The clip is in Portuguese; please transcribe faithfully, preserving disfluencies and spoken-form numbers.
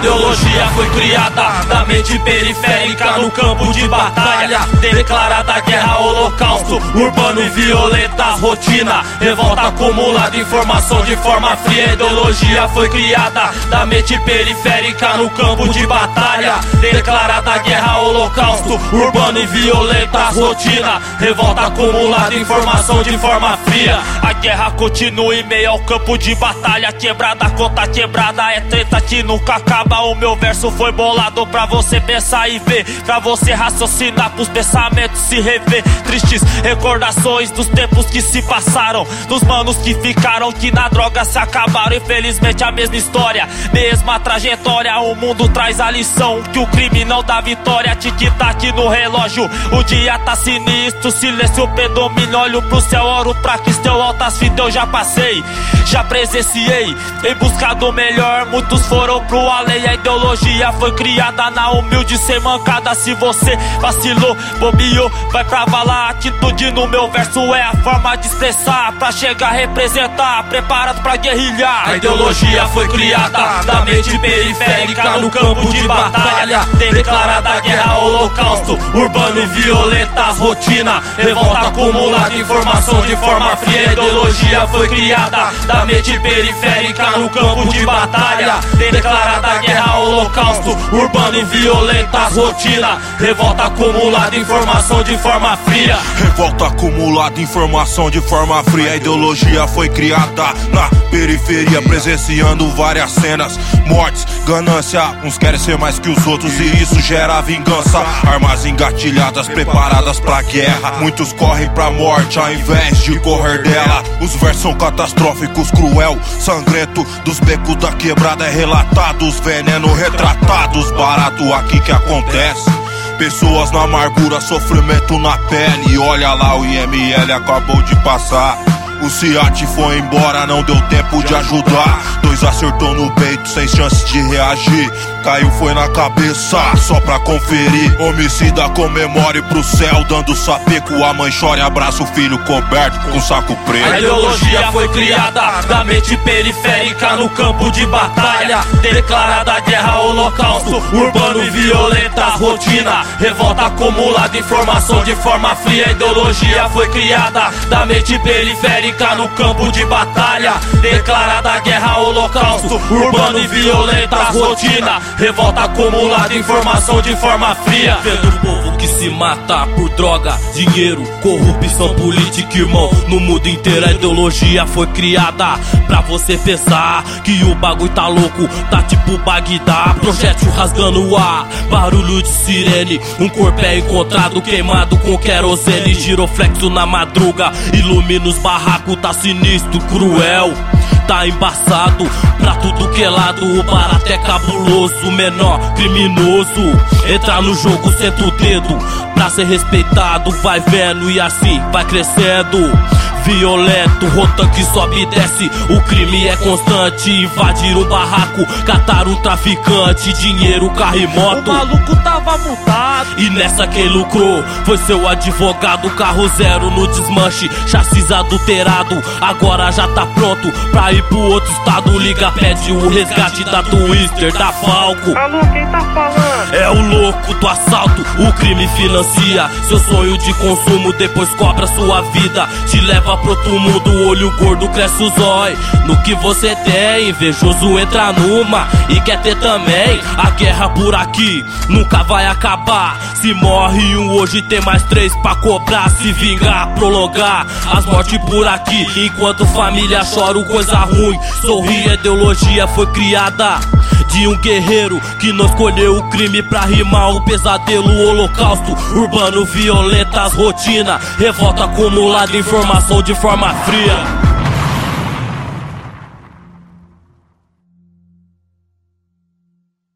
ideologia foi criada da mente periférica no campo de batalha. Declarada guerra, holocausto, urbano e violenta rotina. Revolta acumulada, informação de forma fria. Ideologia foi criada da mente periférica no campo de batalha. Declarada guerra, holocausto, urbano e violenta rotina. Revolta acumulada, informação de forma fria. A guerra continua em meio ao campo de batalha. Quebrada contra quebrada, é treta que nunca acaba. O meu verso foi bolado pra você pensar e ver, pra você raciocinar, pros pensamentos se rever. Tristes recordações dos tempos que se passaram, dos manos que ficaram, que na droga se acabaram. Infelizmente a mesma história, mesma trajetória. O mundo traz a lição que o crime não dá vitória. Tic-tac no relógio, o dia tá sinistro. Silêncio predomina, olho pro céu, oro pra Cristo. Eu altas fitas eu já passei, já presenciei, em busca do melhor. Muitos foram pro além. A ideologia foi criada na humilde sem mancada. Se você vacilou, bobeou, vai pra vala. Atitude no meu verso é a forma de expressar, pra chegar a representar, preparado pra guerrilhar. A ideologia foi criada da mente periférica no campo de batalha. Declarada guerra, holocausto, urbano e violenta rotina. Revolta acumulada, informação de forma fria. A ideologia foi criada da mente periférica no campo de batalha. Declarada guerra, holocausto, urbano e violenta rotina. Revolta acumulada, informação de forma fria. Revolta acumulada, informação de forma fria. A ideologia foi criada na periferia, presenciando várias cenas, mortes, ganância. Uns querem ser mais que os outros e isso gera vingança. Armas engatilhadas, preparadas pra guerra. Muitos correm pra morte ao invés de correr dela. Os versos são catastróficos, cruel, sangrento. Dos becos da quebrada é relatado, os veneno retratados. Barato aqui que acontece, pessoas na amargura, sofrimento na pele. Olha lá, o I M L acabou de passar. O Ciat foi embora, não deu tempo de ajudar. Dois acertou no peito, sem chance de reagir. Caiu, foi na cabeça, só pra conferir. Homicida comemore pro céu, dando sapeco. A mãe chora e abraça o filho coberto com saco preto. A ideologia foi criada da mente periférica no campo de batalha. Declarada guerra, holocausto, urbano e violenta rotina. Revolta acumulada, informação de forma fria. A ideologia foi criada da mente periférica no campo de batalha. Declarada guerra, holocausto, urbano e violenta rotina. Revolta acumulada, informação de forma fria. Vendo o povo que se mata por droga, dinheiro, corrupção política, irmão. No mundo inteiro a ideologia foi criada pra você pensar que o bagulho tá louco, tá tipo Bagdá. Projétil rasgando o ar, barulho de sirene. Um corpo é encontrado queimado com querosene. Giroflexo na madruga, ilumina os barracos. Tá sinistro, cruel, tá embaçado pra tudo que é lado. O barato é cabuloso, menor criminoso. Entra no jogo, senta o dedo pra ser respeitado. Vai vendo e assim vai crescendo. Violento, rota que sobe e desce. O crime é constante. Invadir um barraco, catar um traficante. Dinheiro, carro e moto. O maluco tava mutado. E nessa quem lucrou foi seu advogado. Carro zero no desmanche, chassis adulterado. Agora já tá pronto pra ir pro outro estado. Liga, pede o resgate da Twister, da Falco. Alô, quem tá falando? É o louco do assalto, o crime financia seu sonho de consumo, depois cobra sua vida. Te leva pro outro mundo, o olho gordo cresce o zói. No que você tem, invejoso entra numa e quer ter também. A guerra por aqui nunca vai acabar. Se morre um hoje, tem mais três pra cobrar. Se vingar, prolongar as mortes por aqui. Enquanto família chora coisa ruim, sorri. A ideologia foi criada de um guerreiro que não escolheu o crime pra rimar o pesadelo. O holocausto, urbano, violentas, rotina. Revolta acumulada, informação de forma fria.